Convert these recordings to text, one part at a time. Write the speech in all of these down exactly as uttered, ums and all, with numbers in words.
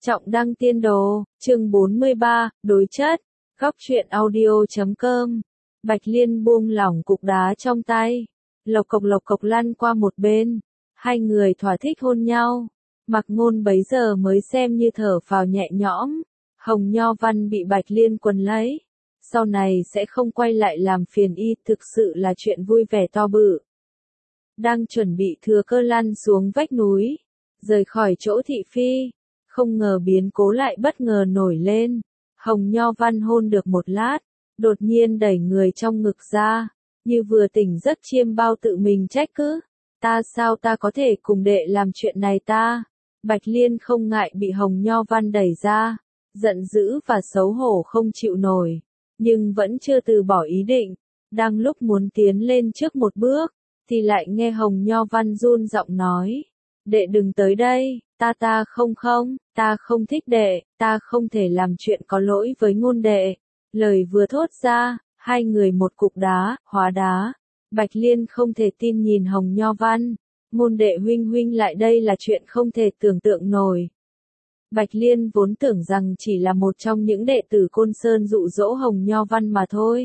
Trọng đăng tiên đồ, chương bốn mươi ba, đối chất, góc truyện audio chấm com. Bạch Liên buông lỏng cục đá trong tay, lộc cộc lộc cộc lăn qua một bên, hai người thỏa thích hôn nhau. Mạc Ngôn bấy giờ mới xem như thở phào nhẹ nhõm. Hồng Nho Văn bị Bạch Liên quấn lấy, sau này sẽ không quay lại làm phiền y, thực sự là chuyện vui vẻ to bự. Đang chuẩn bị thừa cơ lăn xuống vách núi, rời khỏi chỗ thị phi, không ngờ biến cố lại bất ngờ nổi lên. Hồng Nho Văn hôn được một lát, đột nhiên đẩy người trong ngực ra, như vừa tỉnh giấc chiêm bao tự mình trách cứ. Ta sao ta có thể cùng đệ làm chuyện này ta? Bạch Liên không ngại bị Hồng Nho Văn đẩy ra, giận dữ và xấu hổ không chịu nổi, nhưng vẫn chưa từ bỏ ý định. Đang lúc muốn tiến lên trước một bước, thì lại nghe Hồng Nho Văn run giọng nói. Đệ đừng tới đây, ta ta không không, ta không thích đệ, ta không thể làm chuyện có lỗi với Ngôn đệ. Lời vừa thốt ra, hai người một cục đá, hóa đá. Bạch Liên không thể tin nhìn Hồng Nho Văn. Ngôn đệ huynh huynh lại đây là chuyện không thể tưởng tượng nổi. Bạch Liên vốn tưởng rằng chỉ là một trong những đệ tử Côn Sơn dụ dỗ Hồng Nho Văn mà thôi.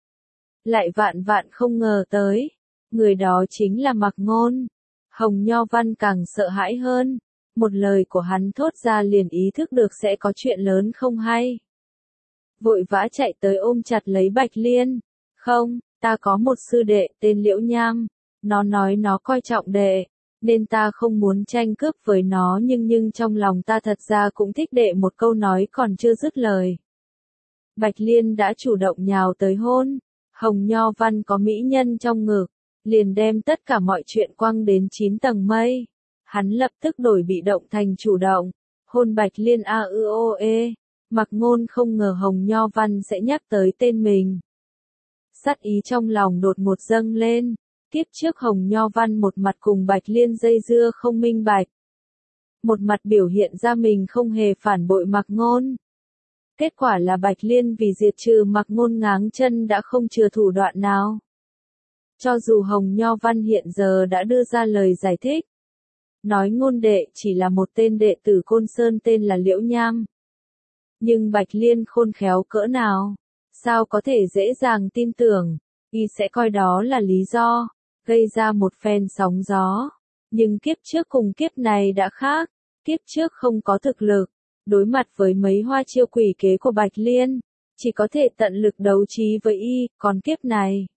Lại vạn vạn không ngờ tới, người đó chính là Mạc Ngôn. Hồng Nho Văn càng sợ hãi hơn, một lời của hắn thốt ra liền ý thức được sẽ có chuyện lớn không hay. Vội vã chạy tới ôm chặt lấy Bạch Liên. Không, ta có một sư đệ tên Liễu Nham, nó nói nó coi trọng đệ, nên ta không muốn tranh cướp với nó, nhưng nhưng trong lòng ta thật ra cũng thích đệ. Một câu nói còn chưa dứt lời, Bạch Liên đã chủ động nhào tới hôn. Hồng Nho Văn có mỹ nhân trong ngực, liền đem tất cả mọi chuyện quăng đến chín tầng mây. Hắn lập tức đổi bị động thành chủ động, hôn Bạch Liên a ư ô ê. Mạc Ngôn không ngờ Hồng Nho Văn sẽ nhắc tới tên mình. Sát ý trong lòng đột ngột dâng lên. Tiếp trước Hồng Nho Văn một mặt cùng Bạch Liên dây dưa không minh bạch, một mặt biểu hiện ra mình không hề phản bội Mạc Ngôn. Kết quả là Bạch Liên vì diệt trừ Mạc Ngôn ngáng chân đã không chừa thủ đoạn nào. Cho dù Hồng Nho Văn hiện giờ đã đưa ra lời giải thích, nói Ngôn đệ chỉ là một tên đệ tử Côn Sơn tên là Liễu Nham. Nhưng Bạch Liên khôn khéo cỡ nào, sao có thể dễ dàng tin tưởng, y sẽ coi đó là lý do, gây ra một phen sóng gió. Nhưng kiếp trước cùng kiếp này đã khác, kiếp trước không có thực lực, đối mặt với mấy hoa chiêu quỷ kế của Bạch Liên, chỉ có thể tận lực đấu trí với y, còn kiếp này,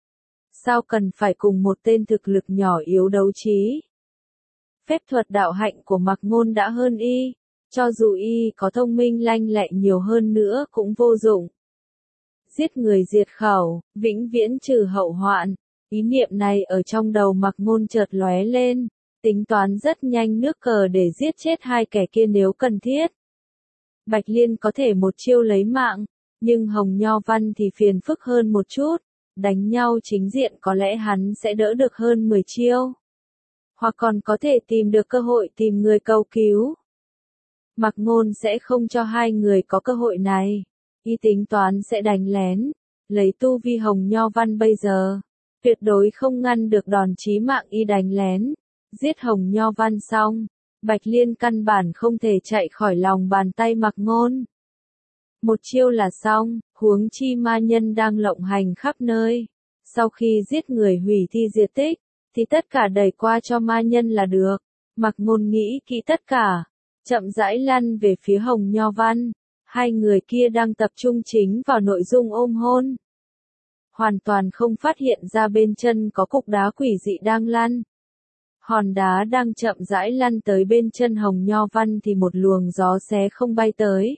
sao cần phải cùng một tên thực lực nhỏ yếu đấu trí. Phép thuật đạo hạnh của Mạc Ngôn đã hơn y, cho dù y có thông minh lanh lẹ nhiều hơn nữa cũng vô dụng. Giết người diệt khẩu, vĩnh viễn trừ hậu hoạn. Ý niệm này ở trong đầu Mạc Ngôn chợt lóe lên, tính toán rất nhanh nước cờ để giết chết hai kẻ kia nếu cần thiết. Bạch Liên có thể một chiêu lấy mạng, nhưng Hồng Nho Văn thì phiền phức hơn một chút. Đánh nhau chính diện có lẽ hắn sẽ đỡ được hơn mười chiêu, hoặc còn có thể tìm được cơ hội tìm người cầu cứu. Mạc Ngôn sẽ không cho hai người có cơ hội này. Y tính toán sẽ đánh lén, lấy tu vi Hồng Nho Văn bây giờ, tuyệt đối không ngăn được đòn chí mạng y đánh lén. Giết Hồng Nho Văn xong, Bạch Liên căn bản không thể chạy khỏi lòng bàn tay Mạc Ngôn. Một chiêu là xong, huống chi ma nhân đang lộng hành khắp nơi. Sau khi giết người hủy thi diệt tích, thì tất cả đẩy qua cho ma nhân là được. Mạc Ngôn nghĩ kỹ tất cả, chậm rãi lăn về phía Hồng Nho Văn. Hai người kia đang tập trung chính vào nội dung ôm hôn, hoàn toàn không phát hiện ra bên chân có cục đá quỷ dị đang lăn. Hòn đá đang chậm rãi lăn tới bên chân Hồng Nho Văn thì một luồng gió xé không bay tới.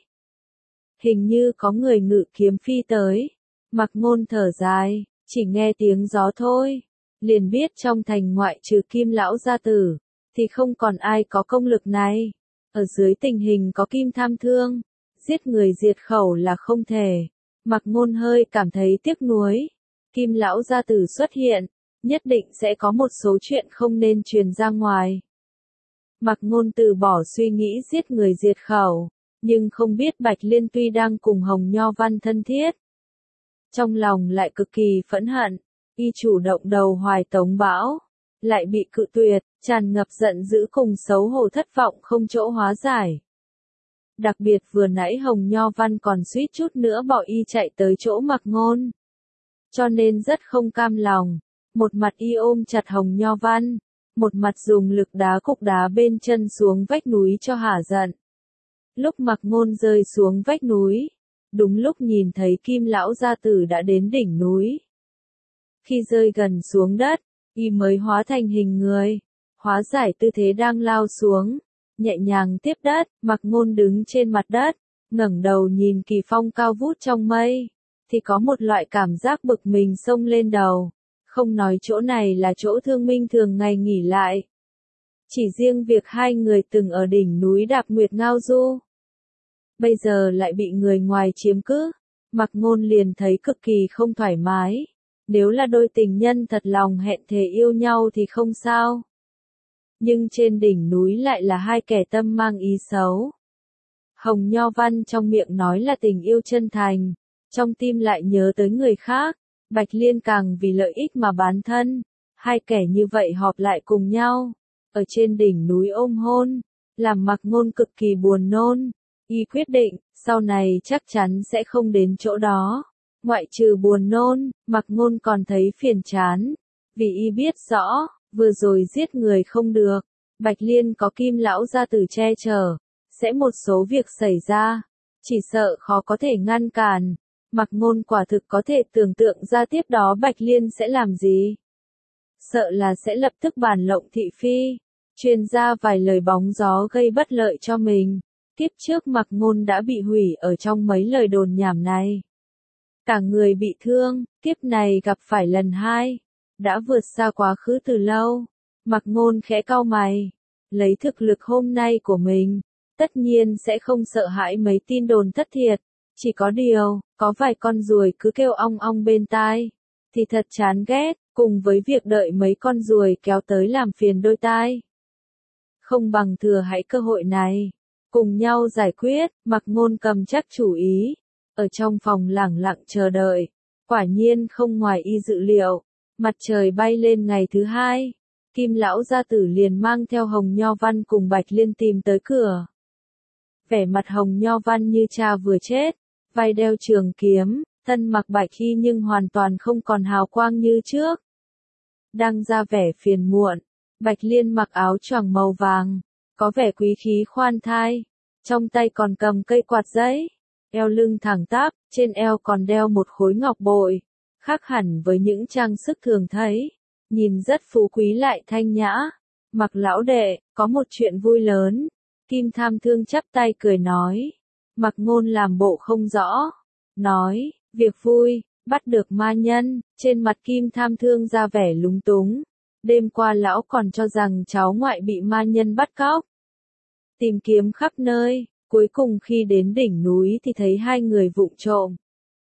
Hình như có người ngự kiếm phi tới. Mạc Ngôn thở dài, chỉ nghe tiếng gió thôi, liền biết trong thành ngoại trừ Kim lão gia tử, thì không còn ai có công lực này. Ở dưới tình hình có Kim Tham Thương, giết người diệt khẩu là không thể. Mạc Ngôn hơi cảm thấy tiếc nuối. Kim lão gia tử xuất hiện, nhất định sẽ có một số chuyện không nên truyền ra ngoài. Mạc Ngôn từ bỏ suy nghĩ giết người diệt khẩu, nhưng không biết Bạch Liên tuy đang cùng Hồng Nho Văn thân thiết, trong lòng lại cực kỳ phẫn hận. Y chủ động đầu hoài tống bão, lại bị cự tuyệt, tràn ngập giận dữ cùng xấu hổ thất vọng không chỗ hóa giải. Đặc biệt vừa nãy Hồng Nho Văn còn suýt chút nữa bỏ y chạy tới chỗ Mạc Ngôn. Cho nên rất không cam lòng. Một mặt y ôm chặt Hồng Nho Văn, một mặt dùng lực đá cục đá bên chân xuống vách núi cho hả giận. Lúc Mạc Ngôn rơi xuống vách núi, đúng lúc nhìn thấy Kim lão gia tử đã đến đỉnh núi. Khi rơi gần xuống đất, y mới hóa thành hình người, hóa giải tư thế đang lao xuống, nhẹ nhàng tiếp đất. Mạc Ngôn đứng trên mặt đất, ngẩng đầu nhìn kỳ phong cao vút trong mây, thì có một loại cảm giác bực mình xông lên đầu. Không nói chỗ này là chỗ Thương Minh thường ngày nghỉ lại. Chỉ riêng việc hai người từng ở đỉnh núi Đạp Nguyệt Ngao Du, bây giờ lại bị người ngoài chiếm cứ, Mạc Ngôn liền thấy cực kỳ không thoải mái. Nếu là đôi tình nhân thật lòng hẹn thề yêu nhau thì không sao. Nhưng trên đỉnh núi lại là hai kẻ tâm mang ý xấu. Hồng Nho Văn trong miệng nói là tình yêu chân thành, trong tim lại nhớ tới người khác. Bạch Liên càng vì lợi ích mà bán thân. Hai kẻ như vậy họp lại cùng nhau, ở trên đỉnh núi ôm hôn, làm Mạc Ngôn cực kỳ buồn nôn. Y quyết định, sau này chắc chắn sẽ không đến chỗ đó. Ngoại trừ buồn nôn, Mạc Ngôn còn thấy phiền chán. Vì y biết rõ, vừa rồi giết người không được. Bạch Liên có Kim lão gia tử che chở, sẽ một số việc xảy ra, chỉ sợ khó có thể ngăn cản. Mạc Ngôn quả thực có thể tưởng tượng ra tiếp đó Bạch Liên sẽ làm gì. Sợ là sẽ lập tức bàn lộng thị phi, truyền ra vài lời bóng gió gây bất lợi cho mình. Kiếp trước Mạc Ngôn đã bị hủy ở trong mấy lời đồn nhảm này. Cả người bị thương, kiếp này gặp phải lần hai. Đã vượt xa quá khứ từ lâu. Mạc Ngôn khẽ cau mày. Lấy thực lực hôm nay của mình, tất nhiên sẽ không sợ hãi mấy tin đồn thất thiệt. Chỉ có điều, có vài con ruồi cứ kêu ong ong bên tai, thì thật chán ghét, cùng với việc đợi mấy con ruồi kéo tới làm phiền đôi tai. Không bằng thừa hãy cơ hội này, cùng nhau giải quyết. Mạc Ngôn cầm chắc chủ ý, ở trong phòng lẳng lặng chờ đợi. Quả nhiên không ngoài y dự liệu, mặt trời bay lên ngày thứ hai, Kim lão gia tử liền mang theo Hồng Nho Văn cùng Bạch Liên tìm tới cửa. Vẻ mặt Hồng Nho Văn như cha vừa chết, vai đeo trường kiếm, thân mặc bạch y nhưng hoàn toàn không còn hào quang như trước. Đang ra vẻ phiền muộn, Bạch Liên mặc áo choàng màu vàng, có vẻ quý khí khoan thai, trong tay còn cầm cây quạt giấy, eo lưng thẳng tắp, trên eo còn đeo một khối ngọc bội, khác hẳn với những trang sức thường thấy, nhìn rất phú quý lại thanh nhã. Mạc lão đệ, có một chuyện vui lớn. Kim Tham Thương chắp tay cười nói. Mạc Ngôn làm bộ không rõ, nói, việc vui, bắt được ma nhân. Trên mặt Kim Tham Thương ra vẻ lúng túng. Đêm qua lão còn cho rằng cháu ngoại bị ma nhân bắt cóc. Tìm kiếm khắp nơi, cuối cùng khi đến đỉnh núi thì thấy hai người vụng trộm.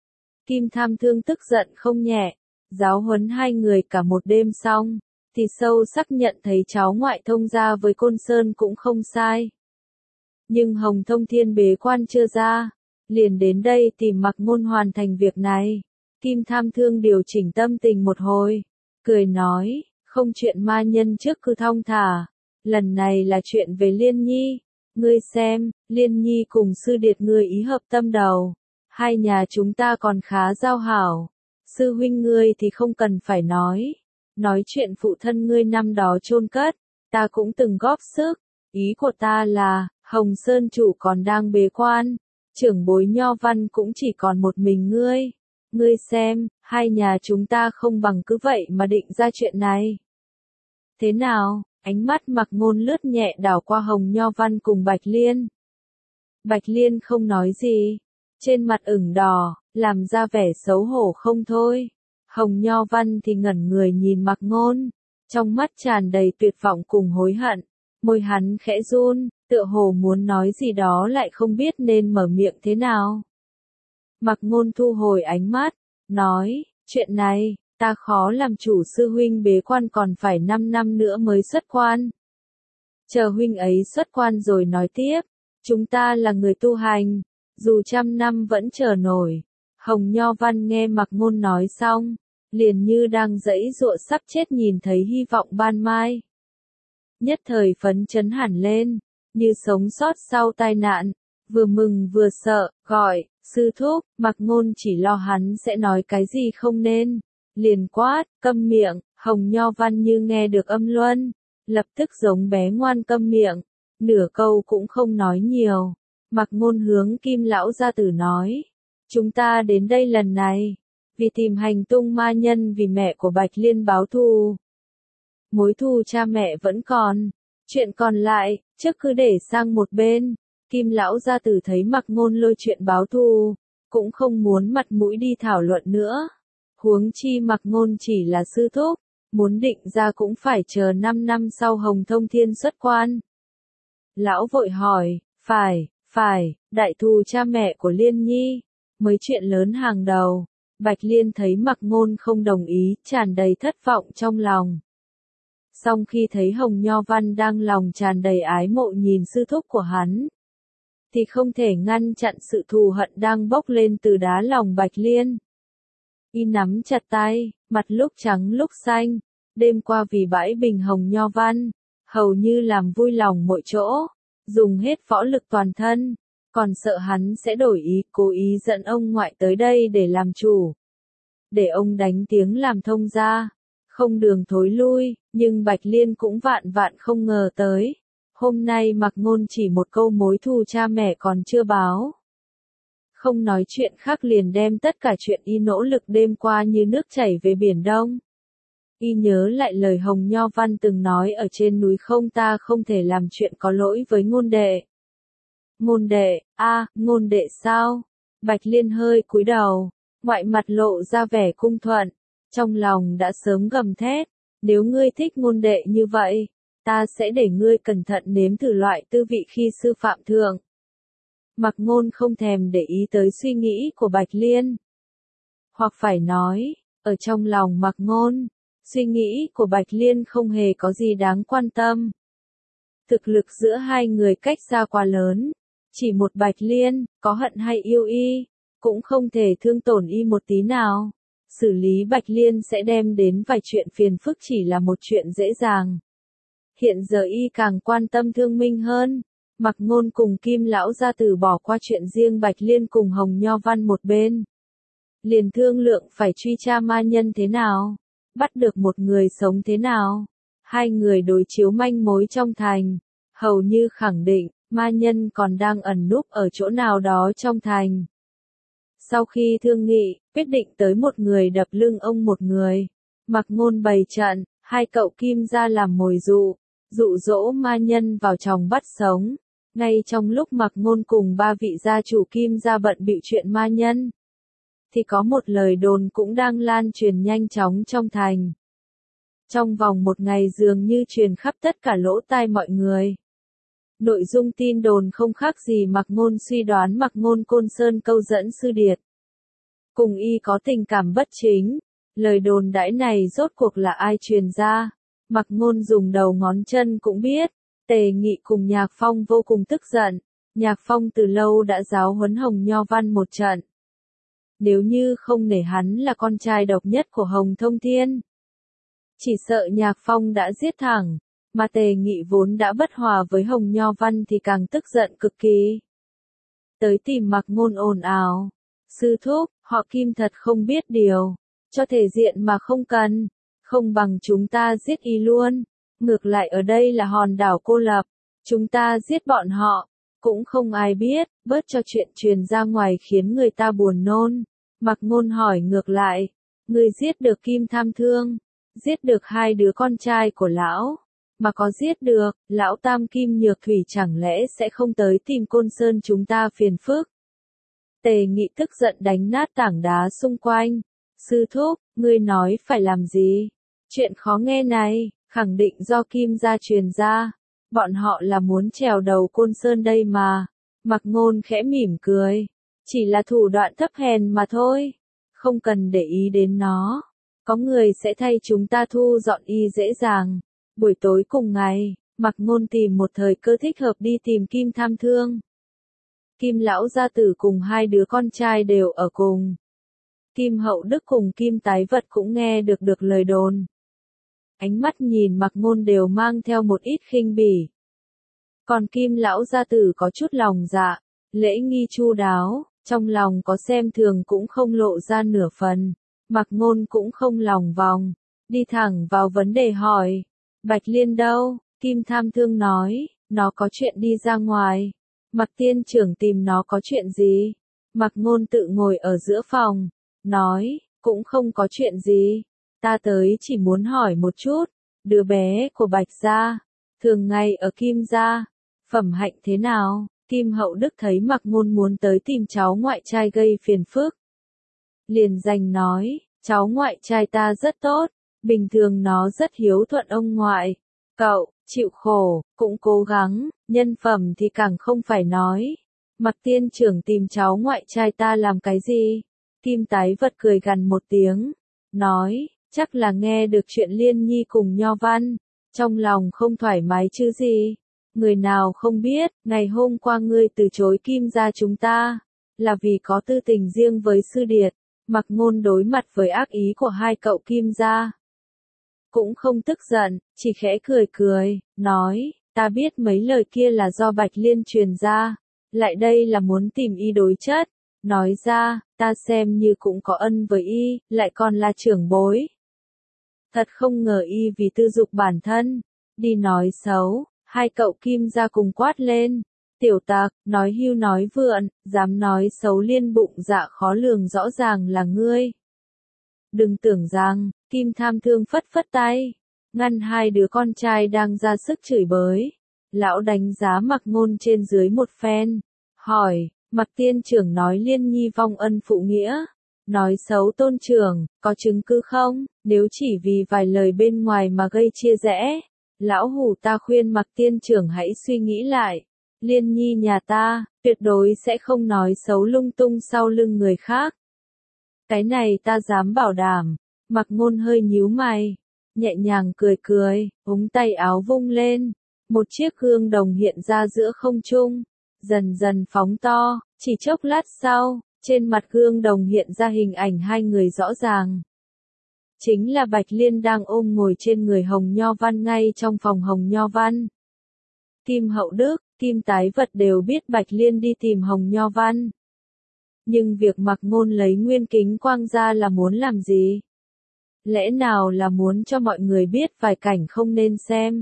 Kim Tham Thương tức giận không nhẹ, giáo huấn hai người cả một đêm xong, thì sâu sắc nhận thấy cháu ngoại thông gia với Côn Sơn cũng không sai. Nhưng Hồng Thông Thiên bế quan chưa ra, liền đến đây tìm Mạc Ngôn hoàn thành việc này. Kim Tham Thương điều chỉnh tâm tình một hồi, cười nói, không chuyện ma nhân trước cứ thong thả, lần này là chuyện về Liên Nhi. Ngươi xem, Liên Nhi cùng sư điệt ngươi ý hợp tâm đầu, hai nhà chúng ta còn khá giao hảo. Sư huynh ngươi thì không cần phải nói, nói chuyện phụ thân ngươi năm đó chôn cất, ta cũng từng góp sức. Ý của ta là, Hồng Sơn chủ còn đang bế quan, trưởng bối Nho Văn cũng chỉ còn một mình ngươi. Ngươi xem, hai nhà chúng ta không bằng cứ vậy mà định ra chuyện này. Thế nào? Ánh mắt Mạc Ngôn lướt nhẹ đảo qua Hồng Nho Văn cùng Bạch Liên. Bạch Liên không nói gì, trên mặt ửng đỏ, làm ra vẻ xấu hổ không thôi. Hồng Nho Văn thì ngẩn người nhìn Mạc Ngôn, trong mắt tràn đầy tuyệt vọng cùng hối hận. Môi hắn khẽ run, tựa hồ muốn nói gì đó lại không biết nên mở miệng thế nào. Mạc Ngôn thu hồi ánh mắt, nói, chuyện này, ta khó làm chủ. Sư huynh bế quan còn phải năm năm nữa mới xuất quan. Chờ huynh ấy xuất quan rồi nói tiếp, chúng ta là người tu hành, dù trăm năm vẫn chờ nổi. Hồng Nho Văn nghe Mạc Ngôn nói xong, liền như đang giãy giụa sắp chết nhìn thấy hy vọng ban mai. Nhất thời phấn chấn hẳn lên, như sống sót sau tai nạn, vừa mừng vừa sợ, gọi, sư thúc, Mạc Ngôn chỉ lo hắn sẽ nói cái gì không nên. Liền quát, câm miệng, Hồng Nho Văn như nghe được âm luân, lập tức giống bé ngoan câm miệng, nửa câu cũng không nói nhiều. Mạc Ngôn hướng Kim lão gia tử nói, chúng ta đến đây lần này, vì tìm hành tung ma nhân vì mẹ của Bạch Liên báo thù. Mối thù cha mẹ vẫn còn, chuyện còn lại, trước cứ để sang một bên. Kim lão gia tử thấy Mạc Ngôn lôi chuyện báo thù, cũng không muốn mặt mũi đi thảo luận nữa. Huống chi Mạc Ngôn chỉ là sư thúc, muốn định ra cũng phải chờ năm năm sau Hồng Thông Thiên xuất quan. Lão vội hỏi, phải, phải, đại thù cha mẹ của Liên Nhi, mấy chuyện lớn hàng đầu. Bạch Liên thấy Mạc Ngôn không đồng ý, tràn đầy thất vọng trong lòng. Song khi thấy Hồng Nho Văn đang lòng tràn đầy ái mộ nhìn sư thúc của hắn, thì không thể ngăn chặn sự thù hận đang bốc lên từ đá lòng Bạch Liên. Y nắm chặt tay, mặt lúc trắng lúc xanh, đêm qua vì bãi bình Hồng Nho Văn, hầu như làm vui lòng mọi chỗ, dùng hết võ lực toàn thân, còn sợ hắn sẽ đổi ý, cố ý dẫn ông ngoại tới đây để làm chủ. Để ông đánh tiếng làm thông ra, không đường thối lui, nhưng Bạch Liên cũng vạn vạn không ngờ tới. Hôm nay Mạc Ngôn chỉ một câu mối thù cha mẹ còn chưa báo. Không nói chuyện khác liền đem tất cả chuyện y nỗ lực đêm qua như nước chảy về Biển Đông. Y nhớ lại lời Hồng Nho Văn từng nói ở trên núi không ta không thể làm chuyện có lỗi với Ngôn đệ. Ngôn đệ, a, à, Ngôn đệ sao? Bạch Liên hơi cúi đầu, ngoại mặt lộ ra vẻ cung thuận, trong lòng đã sớm gầm thét, nếu ngươi thích Ngôn đệ như vậy, ta sẽ để ngươi cẩn thận nếm thử loại tư vị khi sư phạm thượng. Mạc Ngôn không thèm để ý tới suy nghĩ của Bạch Liên. Hoặc phải nói, ở trong lòng Mạc Ngôn, suy nghĩ của Bạch Liên không hề có gì đáng quan tâm. Thực lực giữa hai người cách xa quá lớn, chỉ một Bạch Liên, có hận hay yêu y, cũng không thể thương tổn y một tí nào. Xử lý Bạch Liên sẽ đem đến vài chuyện phiền phức chỉ là một chuyện dễ dàng. Hiện giờ y càng quan tâm Thương Minh hơn. Mạc Ngôn cùng Kim lão gia tử bỏ qua chuyện riêng Bạch Liên cùng Hồng Nho Văn một bên. Liền thương lượng phải truy tra ma nhân thế nào, bắt được một người sống thế nào. Hai người đối chiếu manh mối trong thành, hầu như khẳng định, ma nhân còn đang ẩn núp ở chỗ nào đó trong thành. Sau khi thương nghị, quyết định tới một người đập lưng ông một người. Mạc Ngôn bày trận, hai cậu Kim gia làm mồi dụ, dụ dỗ ma nhân vào chòng bắt sống. Ngay trong lúc Mạc Ngôn cùng ba vị gia chủ Kim gia bận bịu chuyện ma nhân, thì có một lời đồn cũng đang lan truyền nhanh chóng trong thành. Trong vòng một ngày dường như truyền khắp tất cả lỗ tai mọi người. Nội dung tin đồn không khác gì Mạc Ngôn suy đoán Mạc Ngôn Côn Sơn câu dẫn Sư Điệt. Cùng y có tình cảm bất chính. Lời đồn đãi này rốt cuộc là ai truyền ra? Mạc Ngôn dùng đầu ngón chân cũng biết. Tề Nghị cùng Nhạc Phong vô cùng tức giận. Nhạc Phong từ lâu đã giáo huấn Hồng Nho Văn một trận. Nếu như không nể hắn là con trai độc nhất của Hồng Thông Thiên, chỉ sợ Nhạc Phong đã giết thẳng. Mà Tề Nghị vốn đã bất hòa với Hồng Nho Văn thì càng tức giận cực kỳ. Tới tìm Mạc Ngôn ồn ào. Sư thúc, họ Kim thật không biết điều. Cho thể diện mà không cần. Không bằng chúng ta giết y luôn. Ngược lại ở đây là hòn đảo cô lập. Chúng ta giết bọn họ. Cũng không ai biết, bớt cho chuyện truyền ra ngoài khiến người ta buồn nôn. Mạc Ngôn hỏi ngược lại. Người giết được Kim Tham Thương. Giết được hai đứa con trai của lão. Mà có giết được, lão Tam Kim Nhược Thủy chẳng lẽ sẽ không tới tìm Côn Sơn chúng ta phiền phức. Tề Nghị tức giận đánh nát tảng đá xung quanh. Sư thúc, ngươi nói phải làm gì? Chuyện khó nghe này, khẳng định do Kim gia truyền ra. Bọn họ là muốn trèo đầu Côn Sơn đây mà. Mạc Ngôn khẽ mỉm cười. Chỉ là thủ đoạn thấp hèn mà thôi. Không cần để ý đến nó. Có người sẽ thay chúng ta thu dọn y dễ dàng. Buổi tối cùng ngày, Mạc Ngôn tìm một thời cơ thích hợp đi tìm Kim Tham Thương. Kim lão gia tử cùng hai đứa con trai đều ở cùng. Kim Hậu Đức cùng Kim Tái Vật cũng nghe được được lời đồn. Ánh mắt nhìn Mạc Ngôn đều mang theo một ít khinh bỉ. Còn Kim lão gia tử có chút lòng dạ, lễ nghi chu đáo, trong lòng có xem thường cũng không lộ ra nửa phần. Mạc Ngôn cũng không lòng vòng, đi thẳng vào vấn đề hỏi, Bạch Liên đâu? Kim Tham Thương nói, nó có chuyện đi ra ngoài. Mạc Tiên Trưởng tìm nó có chuyện gì? Mạc Ngôn tự ngồi ở giữa phòng, nói, cũng không có chuyện gì. Ta tới chỉ muốn hỏi một chút, đứa bé của Bạch gia, thường ngày ở Kim gia, phẩm hạnh thế nào? Kim Hậu Đức thấy Mạc Ngôn muốn tới tìm cháu ngoại trai gây phiền phức, liền giành nói, cháu ngoại trai ta rất tốt, bình thường nó rất hiếu thuận ông ngoại. Cậu, chịu khổ, cũng cố gắng, nhân phẩm thì càng không phải nói. Mạc Tiên Trưởng tìm cháu ngoại trai ta làm cái gì? Kim Tái Vật cười gằn một tiếng, nói, chắc là nghe được chuyện Liên Nhi cùng Nho Văn, trong lòng không thoải mái chứ gì. Người nào không biết, ngày hôm qua ngươi từ chối Kim gia chúng ta, là vì có tư tình riêng với Sư Điệt. Mạc Ngôn đối mặt với ác ý của hai cậu Kim gia, cũng không tức giận, chỉ khẽ cười cười, nói, ta biết mấy lời kia là do Bạch Liên truyền ra, lại đây là muốn tìm y đối chất. Nói ra, ta xem như cũng có ân với y, lại còn là trưởng bối. Thật không ngờ y vì tư dục bản thân, đi nói xấu, hai cậu Kim gia cùng quát lên. Tiểu tặc, nói hưu nói vượn, dám nói xấu Liên bụng dạ khó lường rõ ràng là ngươi. Đừng tưởng rằng, Kim Tham Thương phất phất tay, ngăn hai đứa con trai đang ra sức chửi bới. Lão đánh giá Mạc Ngôn trên dưới một phen, hỏi, Mạc Tiên Trưởng nói Liên Nhi vong ân phụ nghĩa, nói xấu Tôn Trưởng, có chứng cứ không? Nếu chỉ vì vài lời bên ngoài mà gây chia rẽ, lão hủ ta khuyên Mạc Tiên Trưởng hãy suy nghĩ lại. Liên Nhi nhà ta, tuyệt đối sẽ không nói xấu lung tung sau lưng người khác. Cái này ta dám bảo đảm. Mạc Ngôn hơi nhíu mày, nhẹ nhàng cười cười, ống tay áo vung lên, một chiếc gương đồng hiện ra giữa không trung, dần dần phóng to, chỉ chốc lát sau, trên mặt gương đồng hiện ra hình ảnh hai người rõ ràng. Chính là Bạch Liên đang ôm ngồi trên người Hồng Nho Văn ngay trong phòng Hồng Nho Văn. Kim Hậu Đức, Kim Tái Vật đều biết Bạch Liên đi tìm Hồng Nho Văn. Nhưng việc Mạc Ngôn lấy nguyên kính quang ra là muốn làm gì? Lẽ nào là muốn cho mọi người biết vài cảnh không nên xem?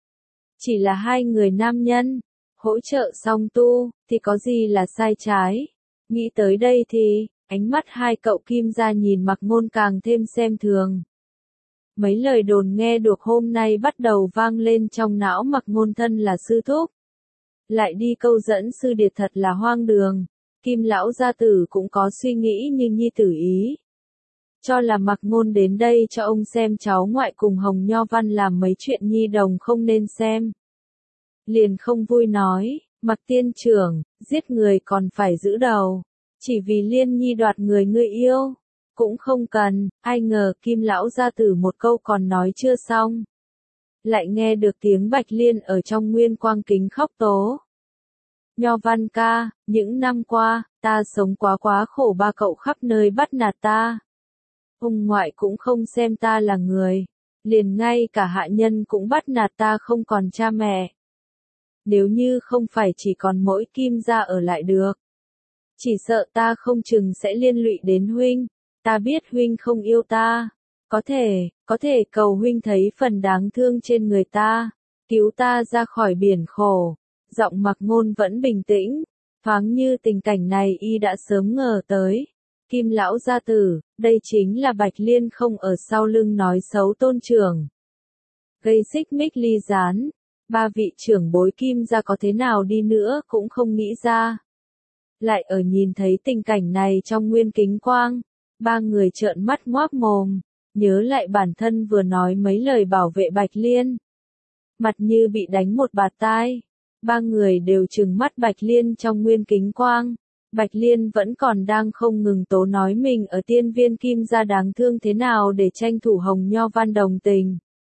Chỉ là hai người nam nhân, hỗ trợ song tu, thì có gì là sai trái? Nghĩ tới đây thì, ánh mắt hai cậu Kim gia nhìn Mạc Ngôn càng thêm xem thường. Mấy lời đồn nghe được hôm nay bắt đầu vang lên trong não Mạc Ngôn thân là sư thúc. Lại đi câu dẫn Sư Điệt thật là hoang đường. Kim lão gia tử cũng có suy nghĩ như nhi tử ý. Cho là Mạc Ngôn đến đây cho ông xem cháu ngoại cùng Hồng Nho Văn làm mấy chuyện nhi đồng không nên xem. Liền không vui nói, Mạc Tiên Trưởng, giết người còn phải giữ đầu. Chỉ vì Liên Nhi đoạt người ngươi yêu. Cũng không cần, ai ngờ Kim lão gia tử một câu còn nói chưa xong. Lại nghe được tiếng Bạch Liên ở trong nguyên quang kính khóc tố. Nho Văn ca, những năm qua, ta sống quá quá khổ, ba cậu khắp nơi bắt nạt ta. Ông ngoại cũng không xem ta là người, liền ngay cả hạ nhân cũng bắt nạt ta không còn cha mẹ. Nếu như không phải chỉ còn mỗi Kim gia ở lại được, chỉ sợ ta không chừng sẽ liên lụy đến huynh. Ta biết huynh không yêu ta, có thể, có thể cầu huynh thấy phần đáng thương trên người ta, cứu ta ra khỏi biển khổ. Giọng Mạc Ngôn vẫn bình tĩnh, thoáng như tình cảnh này y đã sớm ngờ tới. Kim lão gia tử, đây chính là Bạch Liên không ở sau lưng nói xấu Tôn Trưởng, gây xích mích ly gián. Ba vị trưởng bối Kim gia có thế nào đi nữa cũng không nghĩ ra. Lại ở nhìn thấy tình cảnh này trong nguyên kính quang, ba người trợn mắt ngoác mồm, nhớ lại bản thân vừa nói mấy lời bảo vệ Bạch Liên. Mặt như bị đánh một bạt tai. Ba người đều trừng mắt Bạch Liên trong nguyên kính quang. Bạch Liên vẫn còn đang không ngừng tố nói mình ở tiên viên Kim gia đáng thương thế nào để tranh thủ Hồng Nho Văn đồng tình.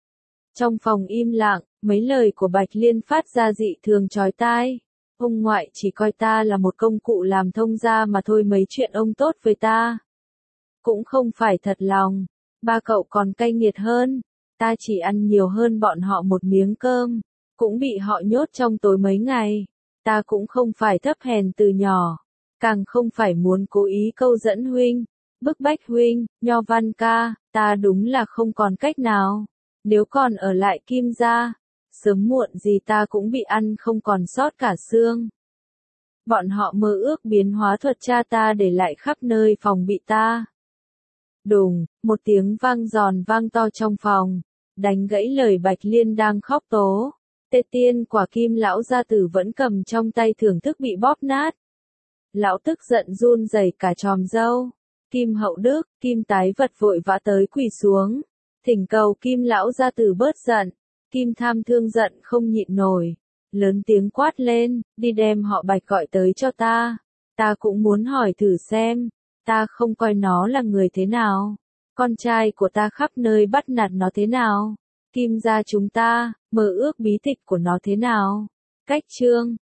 Trong phòng im lặng, mấy lời của Bạch Liên phát ra dị thường chói tai. Ông ngoại chỉ coi ta là một công cụ làm thông gia mà thôi, mấy chuyện ông tốt với ta cũng không phải thật lòng. Ba cậu còn cay nghiệt hơn, ta chỉ ăn nhiều hơn bọn họ một miếng cơm, cũng bị họ nhốt trong tối mấy ngày. ta cũng không phải thấp hèn từ nhỏ, càng không phải muốn cố ý câu dẫn huynh, bức bách huynh, Nho Văn ca, ta đúng là không còn cách nào. Nếu còn ở lại Kim gia, sớm muộn gì ta cũng bị ăn không còn sót cả xương. Bọn họ mơ ước biến hóa thuật cha ta để lại khắp nơi phòng bị ta. Đùng, một tiếng vang giòn vang to trong phòng, đánh gãy lời Bạch Liên đang khóc tố. Tê tiên quả Kim lão gia tử vẫn cầm trong tay thưởng thức bị bóp nát. Lão tức giận run rẩy cả tròm râu. Kim Hậu Đức, Kim Tái Vật vội vã tới quỳ xuống, thỉnh cầu Kim lão gia tử bớt giận. Kim Tham Thương giận không nhịn nổi, lớn tiếng quát lên, đi đem họ Bạch gọi tới cho ta. Ta cũng muốn hỏi thử xem, ta không coi nó là người thế nào, con trai của ta khắp nơi bắt nạt nó thế nào, Kim gia chúng ta, mơ ước bí tịch của nó thế nào. Cách chương